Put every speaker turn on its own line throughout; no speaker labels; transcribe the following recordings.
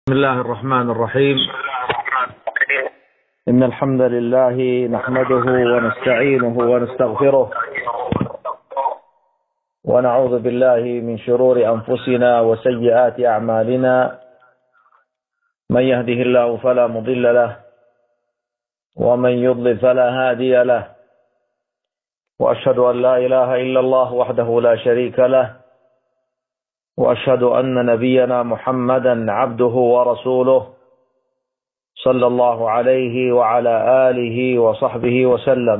بسم الله الرحمن الرحيم. إن الحمد لله نحمده ونستعينه ونستغفره ونعوذ بالله من شرور أنفسنا وسيئات أعمالنا. من يهده الله فلا مضل له ومن يضلل فلا هادي له، وأشهد أن لا إله إلا الله وحده لا شريك له، وأشهد أن نبينا محمدا عبده ورسوله صلى الله عليه وعلى آله وصحبه وسلم.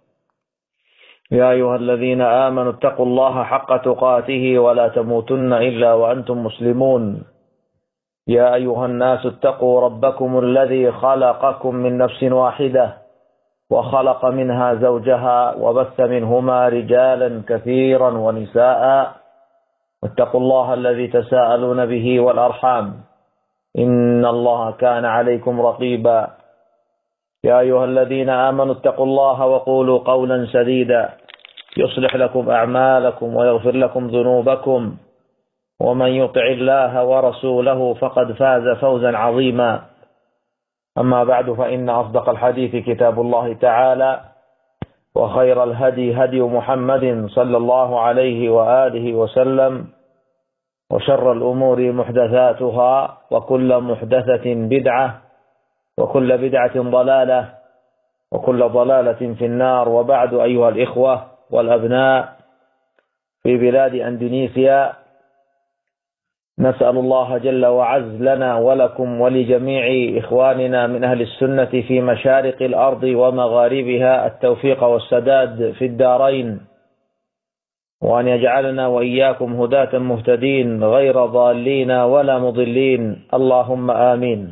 يا أيها الذين آمنوا اتقوا الله حق تقاته ولا تموتن إلا وأنتم مسلمون. يا أيها الناس اتقوا ربكم الذي خلقكم من نفس واحدة وخلق منها زوجها وبث منهما رجالا كثيرا ونساء، واتقوا الله الذي تساءلون به والأرحام إن الله كان عليكم رقيبا. يا أيها الذين آمنوا اتقوا الله وقولوا قولا سديدا يصلح لكم أعمالكم ويغفر لكم ذنوبكم، ومن يطع الله ورسوله فقد فاز فوزا عظيما. أما بعد، فإن أصدق الحديث كتاب الله تعالى، وخير الهدي هدي محمد صلى الله عليه وآله وسلم، وشر الأمور محدثاتها، وكل محدثة بدعة، وكل بدعة ضلالة، وكل ضلالة في النار. وبعد، أيها الإخوة والأبناء في بلاد أندونيسيا، نسأل الله جل وعز لنا ولكم ولجميع إخواننا من أهل السنة في مشارق الأرض ومغاربها التوفيق والسداد في الدارين، وأن يجعلنا وإياكم هداة مهتدين غير ضالين ولا مضلين، اللهم آمين.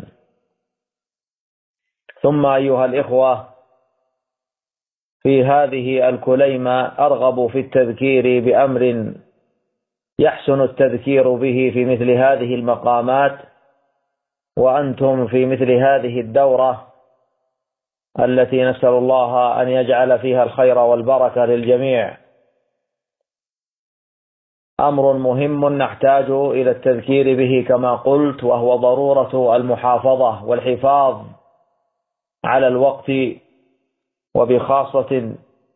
ثم أيها الإخوة، في هذه الكليمة أرغب في التذكير بأمر يحسن التذكير به في مثل هذه المقامات، وأنتم في مثل هذه الدورة التي نسأل الله أن يجعل فيها الخير والبركة للجميع. أمر مهم نحتاج إلى التذكير به كما قلت، وهو ضرورة المحافظة والحفاظ على الوقت، وبخاصة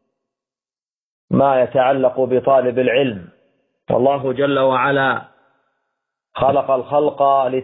ما يتعلق بطالب العلم. والله جل وعلا خلق الخلق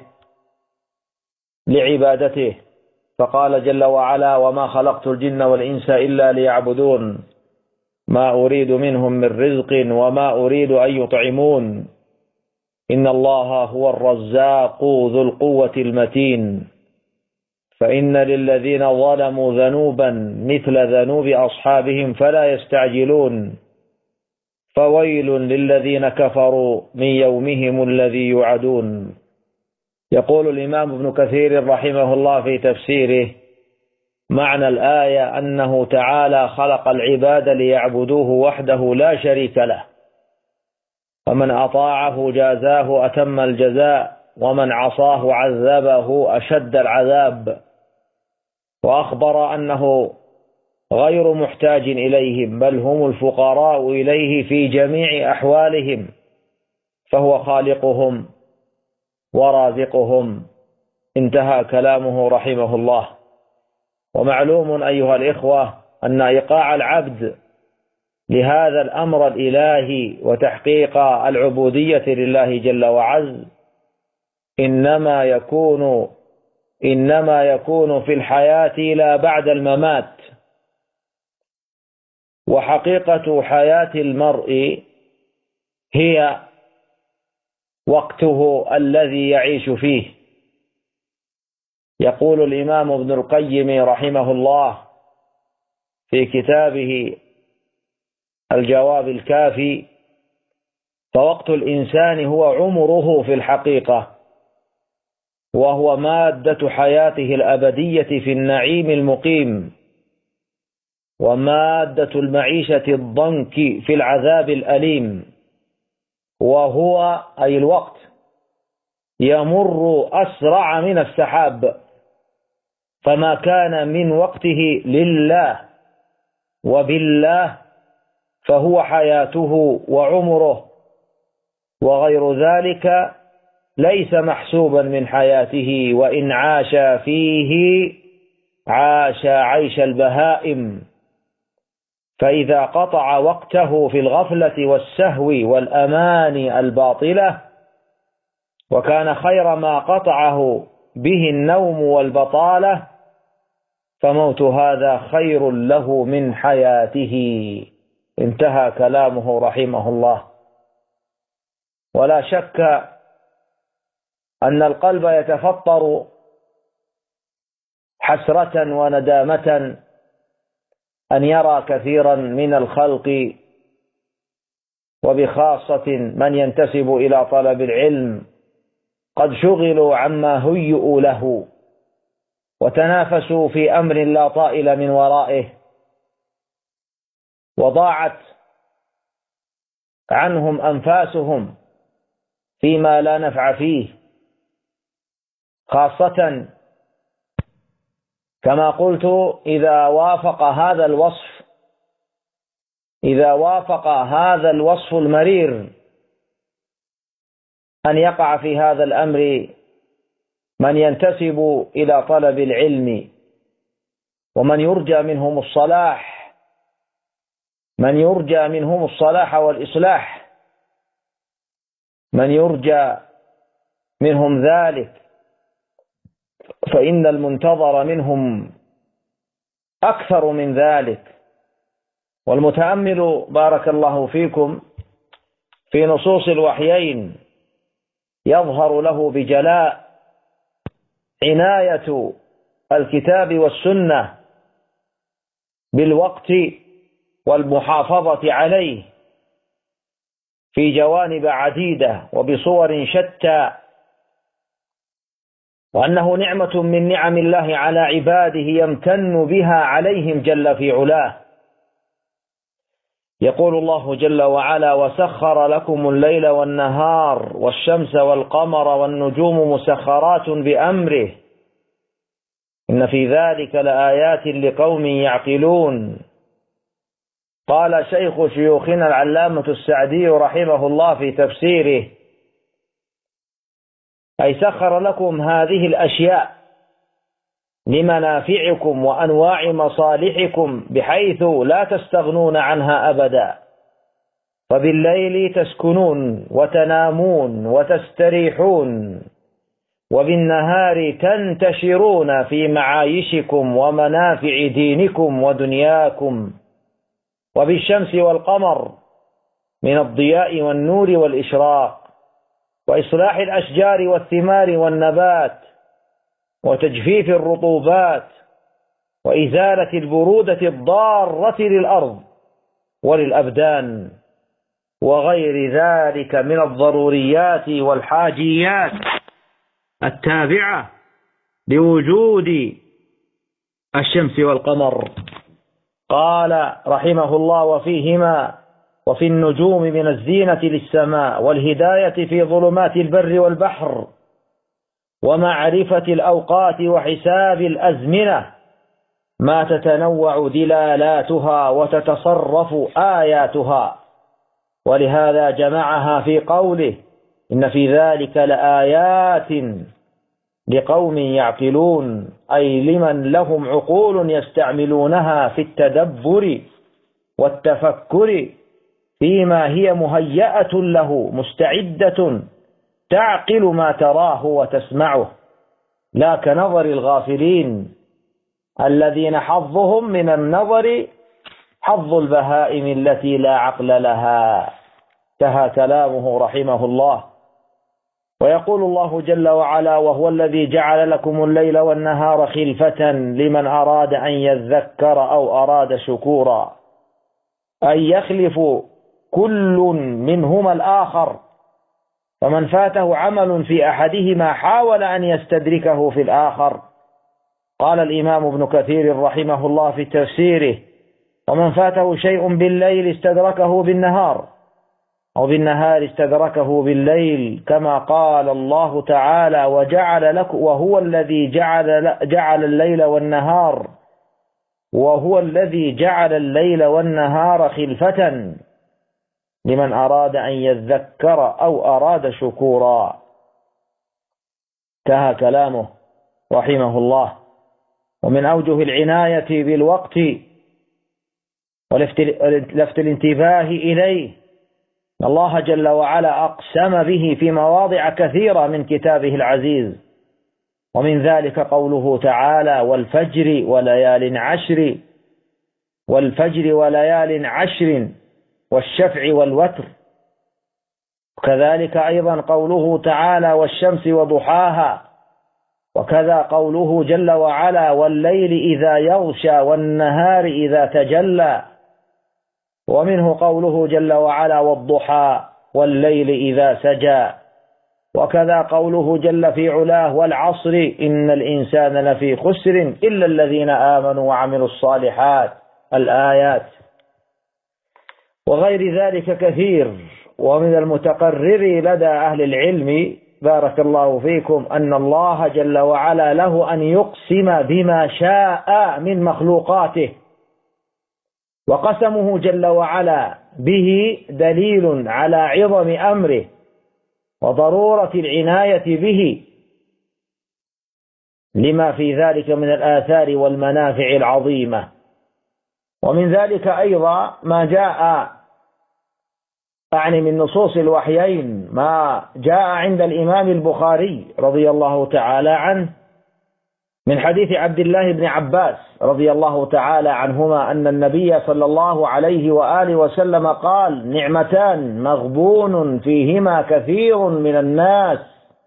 لعبادته، فقال جل وعلا: وما خلقت الجن والإنس إلا ليعبدون ما أريد منهم من رزق وما أريد أن يطعمون إن الله هو الرزاق ذو القوة المتين. فإن للذين ظلموا ذنوبا مثل ذنوب أصحابهم فلا يستعجلون، فويل للذين كفروا من يومهم الذي يوعدون. يقول الإمام ابن كثير رحمه الله في تفسيره: معنى الآية أنه تعالى خلق العباد ليعبدوه وحده لا شريك له، فمن أطاعه جازاه أتم الجزاء، ومن عصاه عذبه أشد العذاب. وأخبر أنه غير محتاج إليهم، بل هم الفقراء إليه في جميع أحوالهم، فهو خالقهم ورازقهم. انتهى كلامه رحمه الله. ومعلوم أيها الإخوة أن إيقاع العبد لهذا الأمر الإلهي وتحقيق العبودية لله جل وعز إنما يكون في الحياة لا بعد الممات. وحقيقة حياة المرء هي وقته الذي يعيش فيه. يقول الإمام ابن القيم رحمه الله في كتابه الجواب الكافي: فوقت الإنسان هو عمره في الحقيقة، وهو مادة حياته الأبدية في النعيم المقيم، ومادة المعيشة الضنك في العذاب الأليم. وهو أي الوقت يمر أسرع من السحاب، فما كان من وقته لله وبالله فهو حياته وعمره، وغير ذلك ليس محسوبا من حياته، وإن عاش فيه عاش عيش البهائم. فإذا قطع وقته في الغفلة والسهو والأماني الباطلة، وكان خير ما قطعه به النوم والبطالة، فموت هذا خير له من حياته. انتهى كلامه رحمه الله. ولا شك أن القلب يتفطر حسرة وندامة أن يرى كثيرا من الخلق، وبخاصة من ينتسب إلى طلب العلم، قد شغلوا عما هيئوا له، وتنافسوا في أمر لا طائل من ورائه، وضاعت عنهم أنفاسهم فيما لا نفع فيه، خاصة كما قلت إذا وافق هذا الوصف المرير أن يقع في هذا الأمر من ينتسب إلى طلب العلم، ومن يرجى منهم الصلاح والإصلاح، من يرجى منهم ذلك، فإن المنتظر منهم أكثر من ذلك. والمتأمل بارك الله فيكم في نصوص الوحيين يظهر له بجلاء عناية الكتاب والسنة بالوقت والمحافظة عليه في جوانب عديدة وبصور شتى، وأنه نعمة من نعم الله على عباده يمتن بها عليهم جل في علاه. يقول الله جل وعلا: وسخر لكم الليل والنهار والشمس والقمر والنجوم مسخرات بأمره إن في ذلك لآيات لقوم يعقلون. قال شيخ شيوخنا العلامة السعدي رحمه الله في تفسيره: أي سخر لكم هذه الأشياء لمنافعكم وأنواع مصالحكم، بحيث لا تستغنون عنها أبدا، فبالليل تسكنون وتنامون وتستريحون، وبالنهار تنتشرون في معايشكم ومنافع دينكم ودنياكم، وبالشمس والقمر من الضياء والنور والإشراق، وإصلاح الأشجار والثمار والنبات، وتجفيف الرطوبات، وإزالة البرودة الضارة للأرض وللأبدان، وغير ذلك من الضروريات والحاجيات التابعة لوجود الشمس والقمر. قال رحمه الله: وفيهما وفي النجوم من الزينة للسماء والهداية في ظلمات البر والبحر ومعرفة الأوقات وحساب الأزمنة ما تتنوع دلالاتها وتتصرف آياتها. ولهذا جمعها في قوله: إن في ذلك لآيات لقوم يعقلون، أي لمن لهم عقول يستعملونها في التدبر والتفكر فيما هي مهيئة له، مستعدة تعقل ما تراه وتسمعه، لا كنظر الغافلين الذين حظهم من النظر حظ البهائم التي لا عقل لها. انتهى كلامه رحمه الله. ويقول الله جل وعلا: وهو الذي جعل لكم الليل والنهار خلفة لمن أراد أن يذكر أو أراد شكورا، أي يخلف كل منهما الآخر، فمن فاته عمل في أحدهما حاول أن يستدركه في الآخر. قال الإمام ابن كثير رحمه الله في تفسيره: ومن فاته شيء بالليل استدركه بالنهار، أو بالنهار استدركه بالليل، كما قال الله تعالى: وجعل لكم وهو الذي جعل الليل والنهار خلفة لمن أراد أن يذكر أو أراد شكورا. انتهى كلامه رحمه الله. ومن أوجه العناية بالوقت ولفت الانتباه إليه الله جل وعلا أقسم به في مواضع كثيرة من كتابه العزيز، ومن ذلك قوله تعالى: والفجر وليال عشر، والفجر وليال عشر والشفع والوتر. وكذلك أيضا قوله تعالى: والشمس وضحاها. وكذا قوله جل وعلا: والليل إذا يغشى والنهار إذا تجلى. ومنه قوله جل وعلا: والضحى والليل إذا سجى. وكذا قوله جل في علاه: والعصر إن الإنسان لفي خسر إلا الذين آمنوا وعملوا الصالحات. الآيات. وغير ذلك كثير. ومن المتقرر لدى أهل العلم بارك الله فيكم أن الله جل وعلا له أن يقسم بما شاء من مخلوقاته، وقسمه جل وعلا به دليل على عظم أمره وضرورة العناية به، لما في ذلك من الآثار والمنافع العظيمة. ومن ذلك أيضا ما جاء من نصوص الوحيين، ما جاء عند الإمام البخاري رضي الله تعالى عنه من حديث عبد الله بن عباس رضي الله تعالى عنهما أن النبي صلى الله عليه وآله وسلم قال: نعمتان مغبون فيهما كثير من الناس،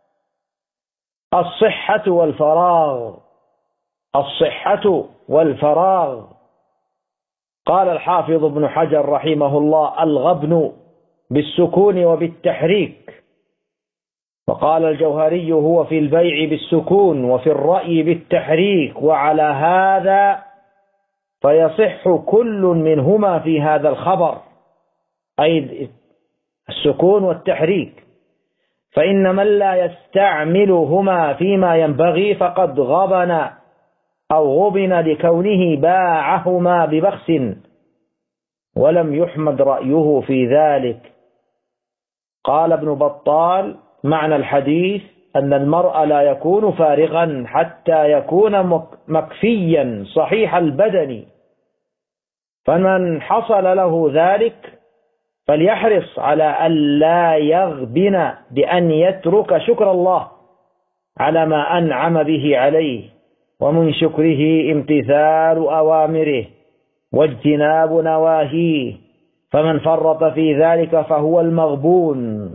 الصحة والفراغ. الصحة والفراغ. قال الحافظ ابن حجر رحمه الله: الغبن بالسكون وبالتحريك. وقال الجوهري: هو في البيع بالسكون وفي الرأي بالتحريك، وعلى هذا فيصح كل منهما في هذا الخبر، أي السكون والتحريك، فإن من لا يستعملهما فيما ينبغي فقد غبن أو غبن لكونه باعهما ببخس ولم يحمد رأيه في ذلك. قال ابن بطال: معنى الحديث أن المرء لا يكون فارغا حتى يكون مكفيا صحيح البدن، فمن حصل له ذلك فليحرص على أن لا يغبن بأن يترك شكر الله على ما أنعم به عليه، ومن شكره امتثال أوامره واجتناب نواهيه، فمن فرط في ذلك فهو المغبون.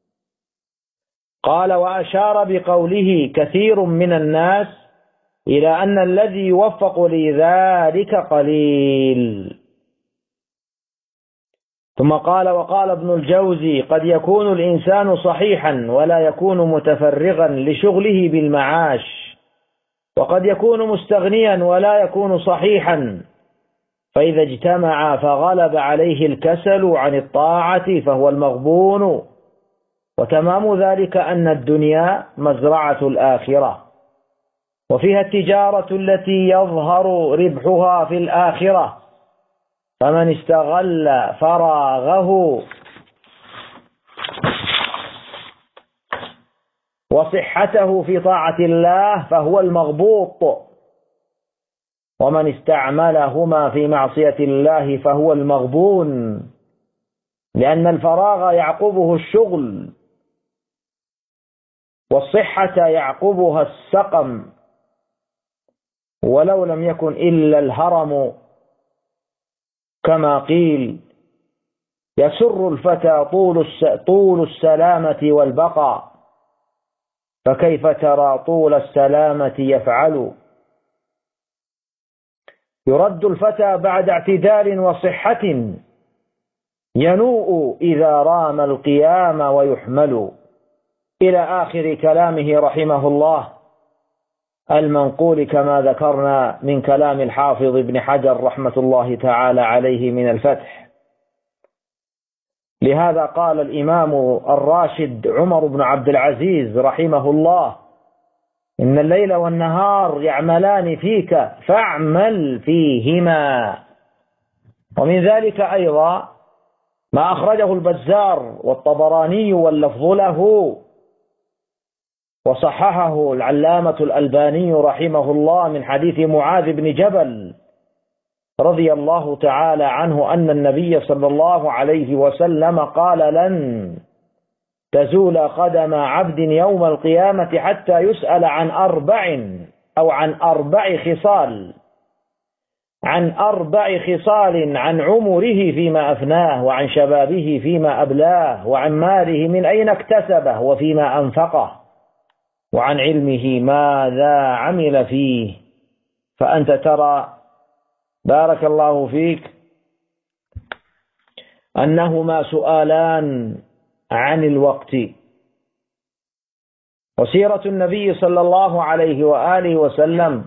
قال: وأشار بقوله كثير من الناس إلى أن الذي يوفق لذلك قليل. ثم قال: وقال ابن الجوزي: قد يكون الإنسان صحيحا ولا يكون متفرغا لشغله بالمعاش، وقد يكون مستغنيا ولا يكون صحيحا، فإذا اجتمع فغلب عليه الكسل عن الطاعة فهو المغبون. وتمام ذلك أن الدنيا مزرعة الآخرة، وفيها التجارة التي يظهر ربحها في الآخرة، فمن استغل فراغه وصحته في طاعة الله فهو المغبوط، ومن استعملهما في معصية الله فهو المغبون، لأن الفراغ يعقبه الشغل، والصحة يعقبها السقم، ولو لم يكن إلا الهرم، كما قيل: يسر الفتى طول السلامة والبقاء، فكيف ترى طول السلامة يفعل؟ يرد الفتى بعد اعتدال وصحة، ينوء إذا رام القيام ويحمل. إلى آخر كلامه رحمه الله المنقول كما ذكرنا من كلام الحافظ ابن حجر رحمة الله تعالى عليه من الفتح. لهذا قال الإمام الراشد عمر بن عبد العزيز رحمه الله: إن الليل والنهار يعملان فيك فاعمل فيهما. ومن ذلك أيضا ما أخرجه البزار والطبراني واللفظ له وصححه العلامة الألباني رحمه الله من حديث معاذ بن جبل رضي الله تعالى عنه أن النبي صلى الله عليه وسلم قال: لن تزول قدم عبد يوم القيامة حتى يسأل عن أربع خصال، عن عمره فيما أفناه، وعن شبابه فيما أبلاه، وعن ماله من أين اكتسبه وفيما أنفقه، وعن علمه ماذا عمل فيه. فأنت ترى بارك الله فيك أنهما سؤالان عن الوقت. وسيرة النبي صلى الله عليه وآله وسلم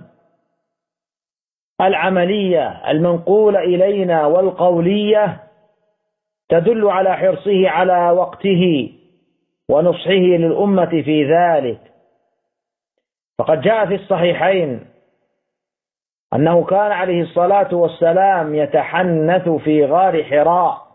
العملية المنقولة إلينا والقولية تدل على حرصه على وقته ونصحه للأمة في ذلك. فقد جاء في الصحيحين أنه كان عليه الصلاة والسلام يتحنث في غار حراء،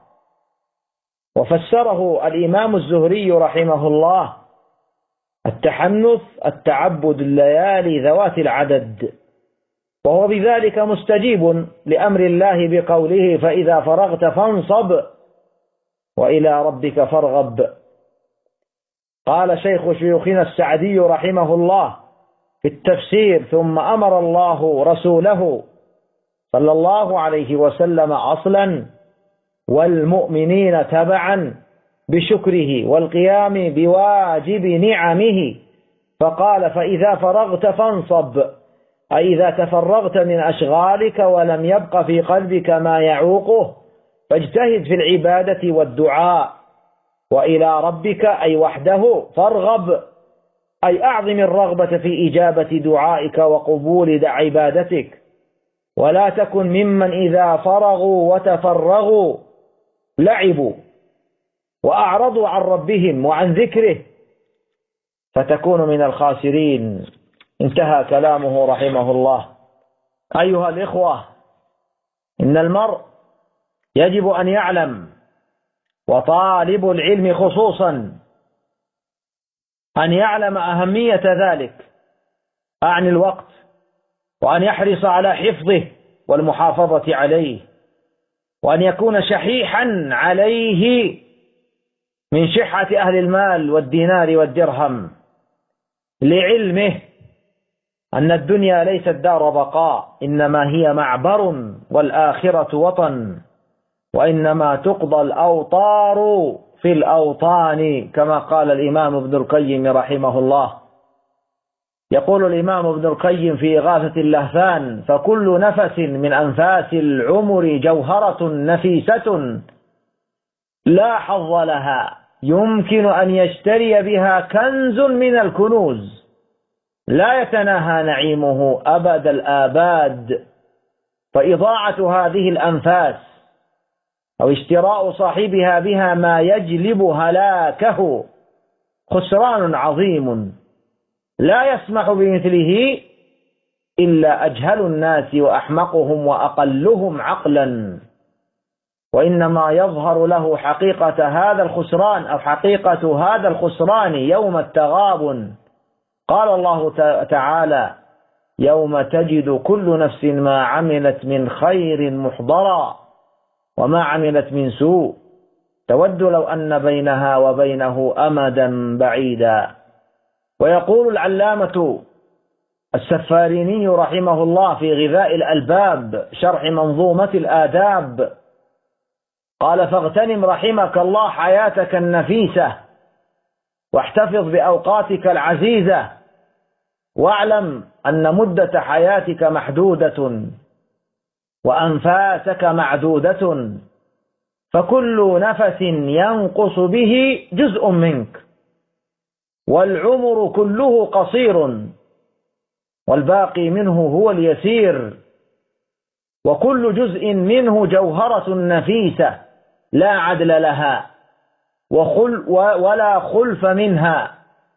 وفسره الإمام الزهري رحمه الله: التحنث التعبد الليالي ذوات العدد، وهو بذلك مستجيب لأمر الله بقوله: فإذا فرغت فانصب وإلى ربك فارغب. قال شيخ شيوخنا السعدي رحمه الله في التفسير: ثم أمر الله رسوله صلى الله عليه وسلم أصلا والمؤمنين تبعا بشكره والقيام بواجب نعمه، فقال: فإذا فرغت فانصب، أي إذا تفرغت من أشغالك ولم يبق في قلبك ما يعوقه فاجتهد في العبادة والدعاء، وإلى ربك أي وحده فارغب، أي أعظم الرغبة في إجابة دعائك وقبول عبادتك، ولا تكن ممن إذا فرغوا وتفرغوا لعبوا وأعرضوا عن ربهم وعن ذكره فتكون من الخاسرين. انتهى كلامه رحمه الله. أيها الإخوة، إن المرء يجب أن يعلم، وطالب العلم خصوصا أن يعلم أهمية ذلك عن الوقت، وأن يحرص على حفظه والمحافظة عليه، وأن يكون شحيحا عليه من شحة أهل المال والدينار والدرهم، لعلمه أن الدنيا ليست دار بقاء، إنما هي معبر، والآخرة وطن، وإنما تقضى الأوطار في الأوطان، كما قال الإمام ابن القيم رحمه الله. يقول الإمام ابن القيم في إغاثة اللهفان: فكل نفس من أنفاس العمر جوهرة نفيسة لا حظ لها، يمكن أن يشتري بها كنز من الكنوز، لا يتناهى نعيمه أبد الآباد. فإضاعة هذه الأنفاس أو اشتراء صاحبها بها ما يجلب هلاكه خسران عظيم لا يسمح بمثله إلا أجهل الناس وأحمقهم وأقلهم عقلا، وإنما يظهر له حقيقة هذا الخسران أو حقيقة هذا الخسران يوم التغابن. قال الله تعالى: يوم تجد كل نفس ما عملت من خير محضرا وما عملت من سوء تود لو أن بينها وبينه أمدا بعيدا. ويقول العلامة السفاريني رحمه الله في غذاء الألباب شرح منظومة الآداب، قال: فاغتنم رحمك الله حياتك النفيسة، واحتفظ بأوقاتك العزيزة، واعلم أن مدة حياتك محدودة وأنفاسك معدودة، فكل نفس ينقص به جزء منك، والعمر كله قصير والباقي منه هو اليسير، وكل جزء منه جوهرة نفيسة لا عدل لها ولا خلف منها،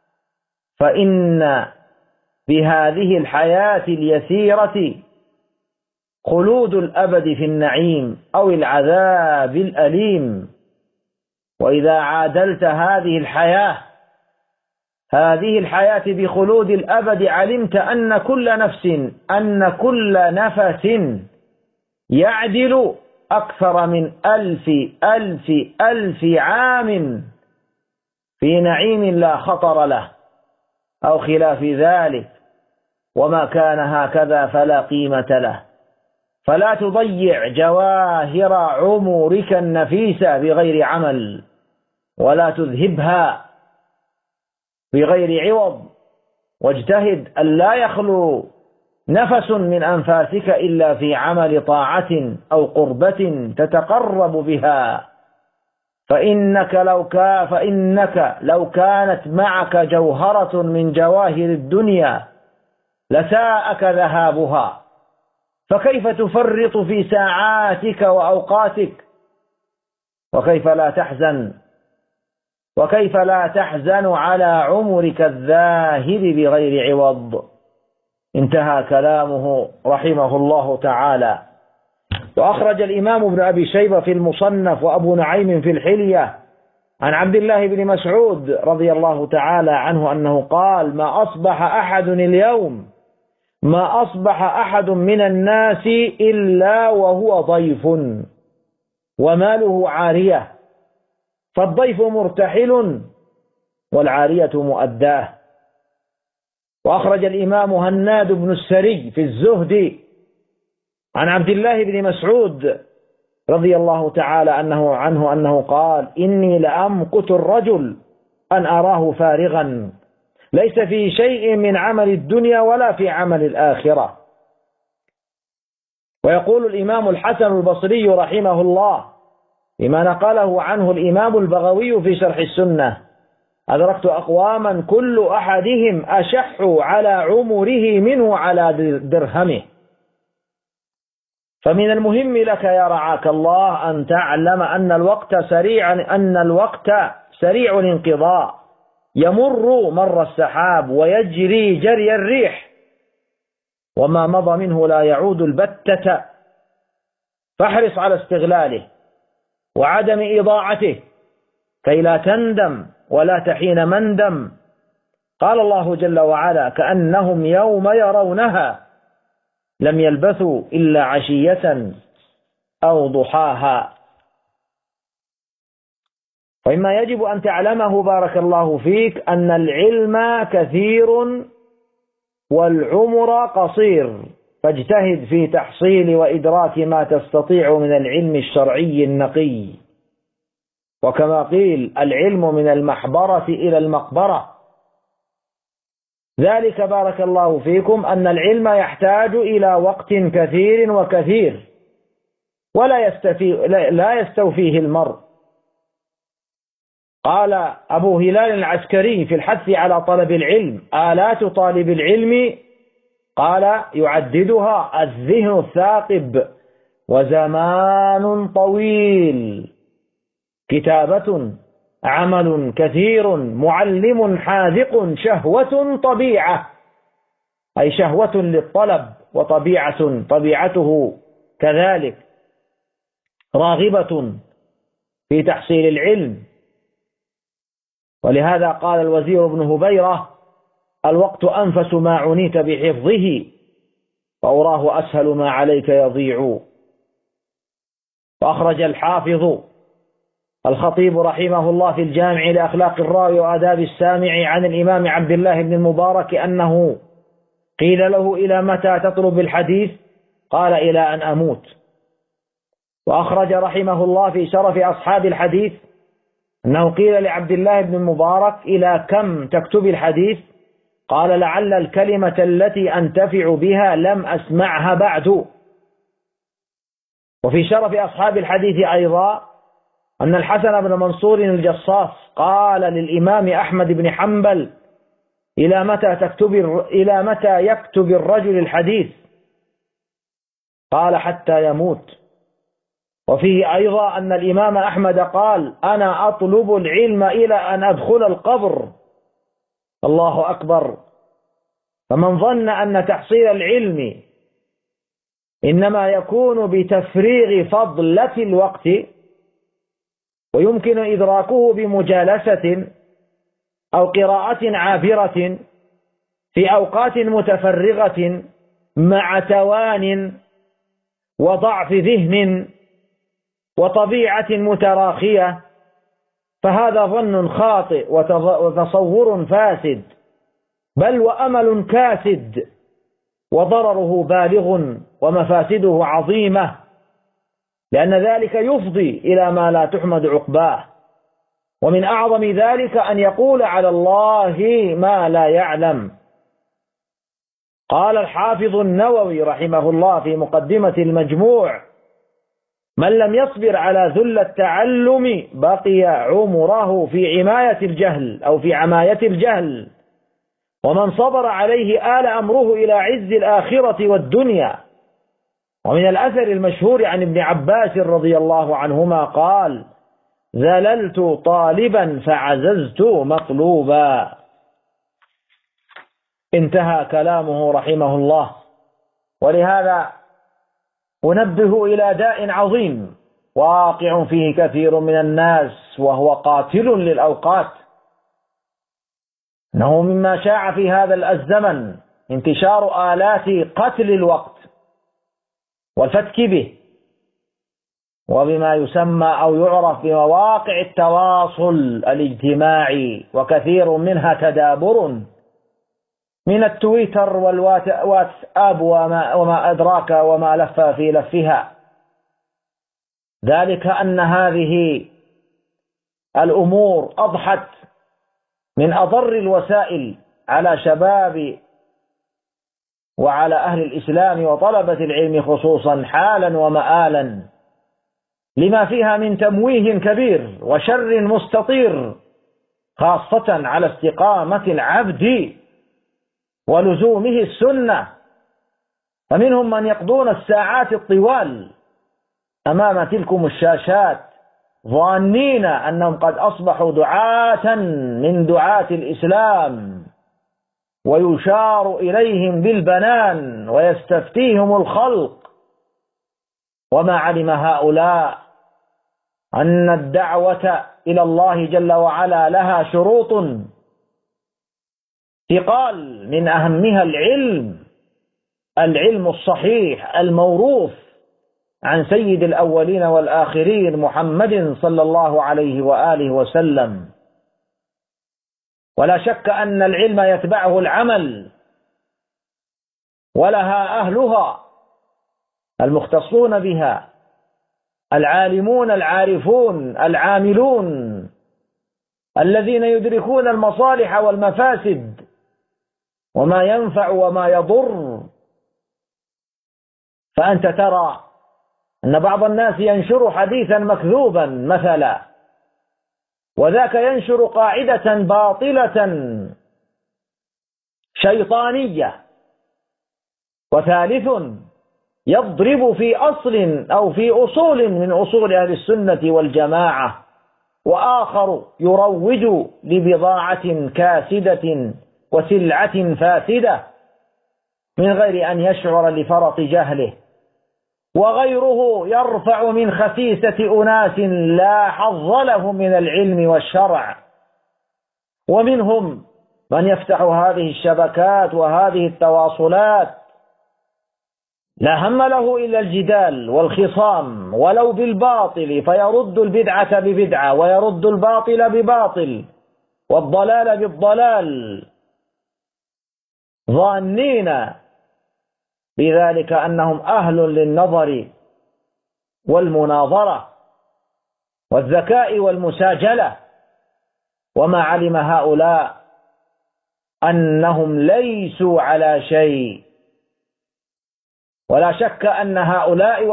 فإن بهذه الحياة اليسيرة خلود الأبد في النعيم أو العذاب الأليم. وإذا عادلت هذه الحياة بخلود الأبد علمت أن كل نفس يعدل أكثر من 1000 عام في نعيم لا خطر له أو خلاف ذلك، وما كان هكذا فلا قيمة له. فلا تضيع جواهر عمرك النفيسة بغير عمل، ولا تذهبها بغير عوض، واجتهد أن لا يخلو نفس من أنفاسك إلا في عمل طاعة أو قربة تتقرب بها، فإنك لو كانت معك جوهرة من جواهر الدنيا لساءك ذهابها، فكيف تفرط في ساعاتك وأوقاتك؟ وكيف لا تحزن على عمرك الذاهب بغير عوض. انتهى كلامه رحمه الله تعالى. وأخرج الإمام ابن أبي شيبة في المصنف وأبو نعيم في الحلية عن عبد الله بن مسعود رضي الله تعالى عنه أنه قال: ما أصبح أحد من الناس إلا وهو ضيف وماله عارية، فالضيف مرتحل والعارية مؤداه. وأخرج الإمام هناد بن السري في الزهد عن عبد الله بن مسعود رضي الله تعالى عنه أنه قال: إني لأمقت الرجل أن أراه فارغا ليس في شيء من عمل الدنيا ولا في عمل الآخرة. ويقول الإمام الحسن البصري رحمه الله فيما نقله عنه الإمام البغوي في شرح السنة: أدركت أقواما كل أحدهم أشح على عمره منه على درهمه. فمن المهم لك يا رعاك الله أن تعلم أن الوقت سريع الانقضاء، يمر مر السحاب ويجري جري الريح، وما مضى منه لا يعود البتة، فاحرص على استغلاله وعدم إضاعته كي لا تندم ولا تحين مندم. قال الله جل وعلا: كأنهم يوم يرونها لم يلبثوا إلا عشية أو ضحاها. وإما يجب أن تعلمه بارك الله فيك أن العلم كثير والعمر قصير، فاجتهد في تحصيل وإدراك ما تستطيع من العلم الشرعي النقي. وكما قيل: العلم من المحبرة إلى المقبرة. ذلك بارك الله فيكم أن العلم يحتاج إلى وقت كثير وكثير، لا يستوفيه المرء. قال أبو هلال العسكري في الحث على طلب العلم: آلات طالب العلم قال يعددها الذهن الثاقب وزمان طويل، كتابة، عمل كثير، معلم حاذق، شهوة طبيعة أي شهوة للطلب، طبيعته كذلك راغبة في تحصيل العلم. ولهذا قال الوزير بن هبيرة: الوقت أنفس ما عنيت بحفظه وأراه أسهل ما عليك يضيع. وأخرج الحافظ الخطيب رحمه الله في الجامع لأخلاق الراوي وآداب السامع عن الإمام عبد الله بن المبارك أنه قيل له: إلى متى تطلب الحديث؟ قال: إلى أن أموت. وأخرج رحمه الله في شرف أصحاب الحديث أنه قيل لعبد الله بن المبارك: إلى كم تكتب الحديث؟ قال: لعل الكلمة التي أنتفع بها لم أسمعها بعد. وفي شرف أصحاب الحديث أيضا أن الحسن بن منصور الجصاص قال للإمام أحمد بن حنبل: إلى متى يكتب الرجل الحديث؟ قال: حتى يموت. وفيه أيضا أن الإمام أحمد قال: أنا أطلب العلم إلى أن أدخل القبر. الله أكبر. فمن ظن أن تحصيل العلم إنما يكون بتفريغ فضلة الوقت ويمكن إدراكه بمجالسة أو قراءة عابرة في أوقات متفرغة مع توان وضعف ذهن وطبيعة متراخية، فهذا ظن خاطئ وتصور فاسد، بل وأمل كاسد، وضرره بالغ ومفاسده عظيمة، لأن ذلك يفضي إلى ما لا تحمد عقباه. ومن أعظم ذلك أن يقول على الله ما لا يعلم. قال الحافظ النووي رحمه الله في مقدمة المجموع: من لم يصبر على ذل التعلم بقي عمره في عماية الجهل أو في عماية الجهل، ومن صبر عليه آل أمره إلى عز الآخرة والدنيا. ومن الأثر المشهور عن ابن عباس رضي الله عنهما قال: ذللت طالبا فعززت مطلوبا. انتهى كلامه رحمه الله. ولهذا أنبه إلى داء عظيم واقع فيه كثير من الناس، وهو قاتل للأوقات. إنه مما شاع في هذا الزمن انتشار آلات قتل الوقت والفتك به، وبما يسمى أو يعرف بمواقع التواصل الاجتماعي، وكثير منها تدابر من التويتر والواتساب وما أدراك وما لف في لفها. ذلك أن هذه الأمور أضحت من أضر الوسائل على شباب وعلى أهل الإسلام وطلبة العلم خصوصا حالا ومآلا، لما فيها من تمويه كبير وشر مستطير، خاصة على استقامة العبد ولزومه السنة. فمنهم من يقضون الساعات الطوال أمام تلكم الشاشات ظانين أنهم قد أصبحوا دعاة من دعاة الإسلام، ويشار إليهم بالبنان ويستفتيهم الخلق. وما علم هؤلاء أن الدعوة إلى الله جل وعلا لها شروط ثقال، من أهمها العلم الصحيح الموروث عن سيد الأولين والآخرين محمد صلى الله عليه وآله وسلم. ولا شك أن العلم يتبعه العمل، ولها أهلها المختصون بها، العالمون العارفون العاملون، الذين يدركون المصالح والمفاسد وما ينفع وما يضر. فأنت ترى أن بعض الناس ينشر حديثا مكذوبا مثلا، وذاك ينشر قاعدة باطلة شيطانية، وثالث يضرب في أصل أو في أصول من أصول أهل السنة والجماعة، وآخر يروج لبضاعة كاسدة وسلعة فاسدة من غير أن يشعر لفرط جهله، وغيره يرفع من خسيسة أناس لا حظ لهم من العلم والشرع. ومنهم من يفتح هذه الشبكات وهذه التواصلات لا هم له إلا الجدال والخصام ولو بالباطل، فيرد البدعة ببدعة ويرد الباطل بباطل والضلال بالضلال، ظانين بذلك أنهم أهل للنظر والمناظرة والذكاء والمساجلة. وما علم هؤلاء أنهم ليسوا على شيء. ولا شك أن هؤلاء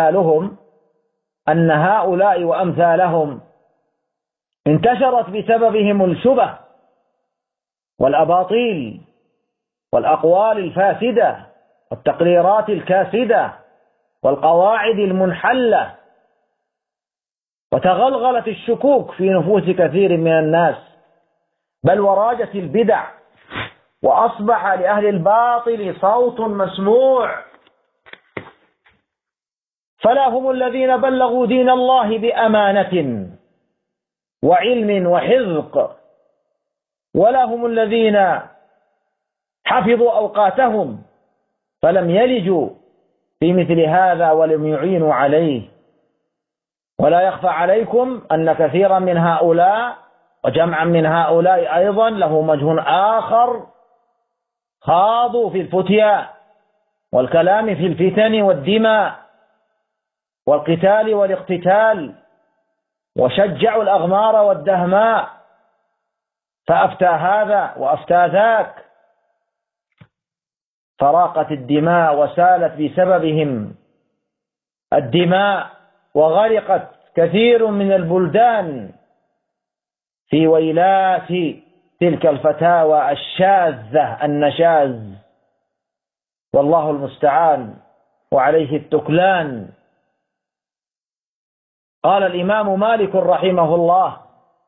وأمثالهم انتشرت بسببهم الشبه والأباطيل والأقوال الفاسدة والتقريرات الكاسدة والقواعد المنحلة، وتغلغلت الشكوك في نفوس كثير من الناس، بل وراجت البدع، وأصبح لأهل الباطل صوت مسموع. فلا هم الذين بلغوا دين الله بأمانة وعلم وحذق، ولا هم الذين حفظوا أوقاتهم فلم يلجوا في مثل هذا ولم يعينوا عليه. ولا يخفى عليكم أن كثيرا من هؤلاء وجمعا من هؤلاء أيضا له وجه آخر، خاضوا في الفتيا والكلام في الفتن والدماء والقتال والاقتتال، وشجعوا الأغمار والدهماء، فأفتى هذا وأفتى ذاك، فراقت الدماء وسالت بسببهم الدماء، وغرقت كثير من البلدان في ويلات تلك الفتاوى الشاذة النشاذ، والله المستعان وعليه التكلان. قال الإمام مالك رحمه الله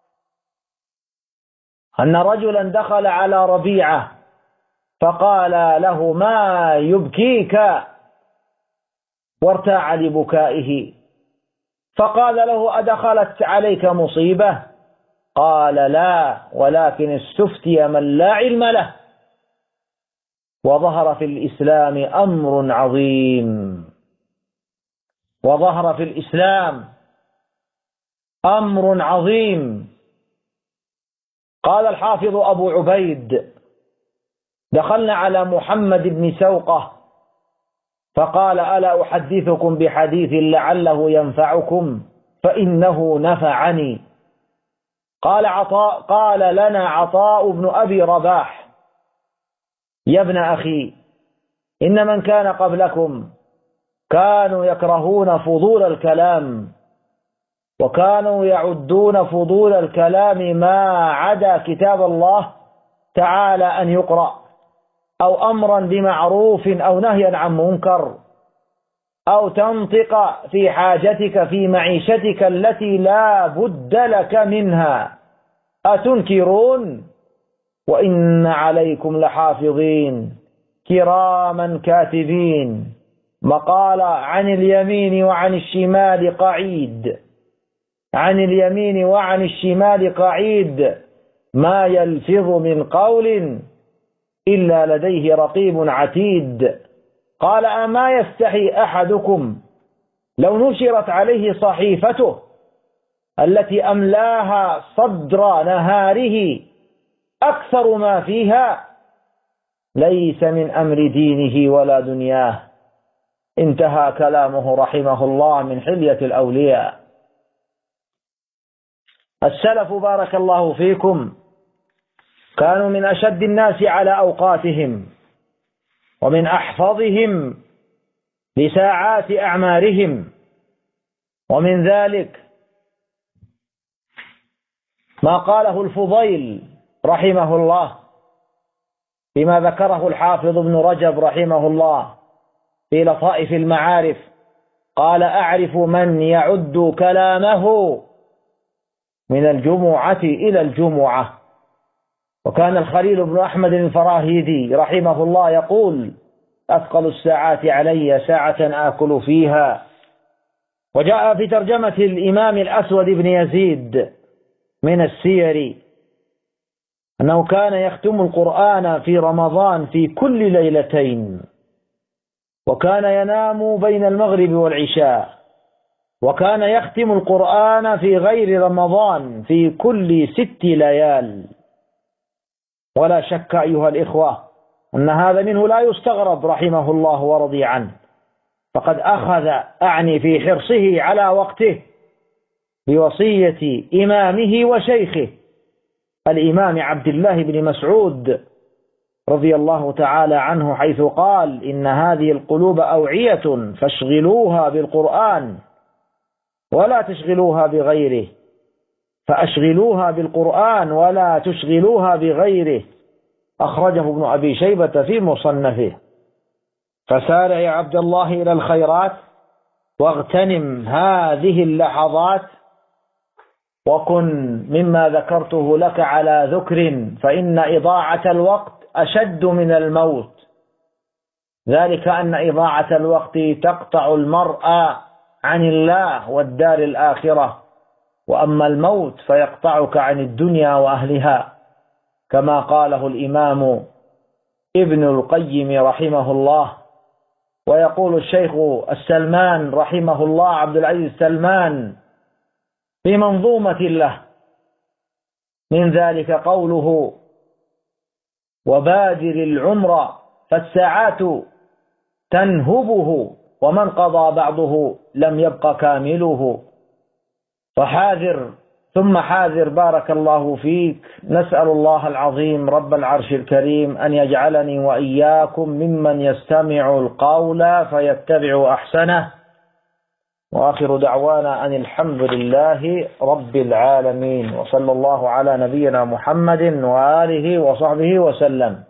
أن رجلا دخل على ربيعة فقال له: ما يبكيك؟ وارتاع لبكائه، فقال له: أدخلت عليك مصيبة؟ قال: لا، ولكن استفتي من لا علم له، وظهر في الإسلام أمر عظيم. وظهر في الإسلام أمر عظيم. قال الحافظ أبو عبيد: دخلنا على محمد بن سوقة فقال: ألا أحدثكم بحديث لعله ينفعكم؟ فإنه نفعني. قال لنا عطاء بن أبي رباح: يا ابن أخي، إن من كان قبلكم كانوا يكرهون فضول الكلام، وكانوا يعدون فضول الكلام ما عدا كتاب الله تعالى أن يقرأ، أو أمرا بمعروف أو نهيا عن منكر، أو تنطق في حاجتك في معيشتك التي لا بد لك منها، أتنكرون؟ وإن عليكم لحافظين كراما كاتبين، مقال عن اليمين وعن الشمال قعيد، عن اليمين وعن الشمال قعيد، ما يلفظ من قول إلا لديه رقيب عتيد. قال: أما يستحي أحدكم لو نشرت عليه صحيفته التي أملاها صدر نهاره أكثر ما فيها؟ ليس من أمر دينه ولا دنياه. انتهى كلامه رحمه الله من حلية الأولياء. السلف بارك الله فيكم كانوا من أشد الناس على أوقاتهم، ومن أحفظهم لساعات أعمارهم. ومن ذلك ما قاله الفضيل رحمه الله فيما ذكره الحافظ ابن رجب رحمه الله في لطائف المعارف، قال: أعرف من يعد كلامه من الجمعة إلى الجمعة. وكان الخليل بن أحمد الفراهيدي رحمه الله يقول: أثقل الساعات علي ساعة آكل فيها. وجاء في ترجمة الإمام الأسود بن يزيد من السير أنه كان يختم القرآن في رمضان في كل ليلتين، وكان ينام بين المغرب والعشاء، وكان يختم القرآن في غير رمضان في كل 6 ليال. ولا شك أيها الإخوة أن هذا منه لا يستغرب رحمه الله ورضي عنه، فقد أخذ أعني في حرصه على وقته بوصية إمامه وشيخه الإمام عبد الله بن مسعود رضي الله تعالى عنه، حيث قال: إن هذه القلوب أوعية فاشغلوها بالقرآن ولا تشغلوها بغيره، فأشغلوها بالقرآن ولا تشغلوها بغيره. أخرجه ابن أبي شيبة في مصنفه. فسارع يا عبد الله إلى الخيرات، واغتنم هذه اللحظات، وكن مما ذكرته لك على ذكر، فإن إضاعة الوقت أشد من الموت. ذلك أن إضاعة الوقت تقطع المرء عن الله والدار الآخرة، وأما الموت فيقطعك عن الدنيا وأهلها. كما قاله الإمام ابن القيم رحمه الله. ويقول الشيخ السلمان رحمه الله عبد العزيز السلمان في منظومة له من ذلك قوله: وبادر العمر فالساعات تنهبه، ومن قضى بعضه لم يبق كامله. فحاذر ثم حاذر بارك الله فيك. نسأل الله العظيم رب العرش الكريم أن يجعلني وإياكم ممن يستمع القول فيتبع أحسنه. وآخر دعوانا أن الحمد لله رب العالمين، وصلى الله على نبينا محمد وآله وصحبه وسلم.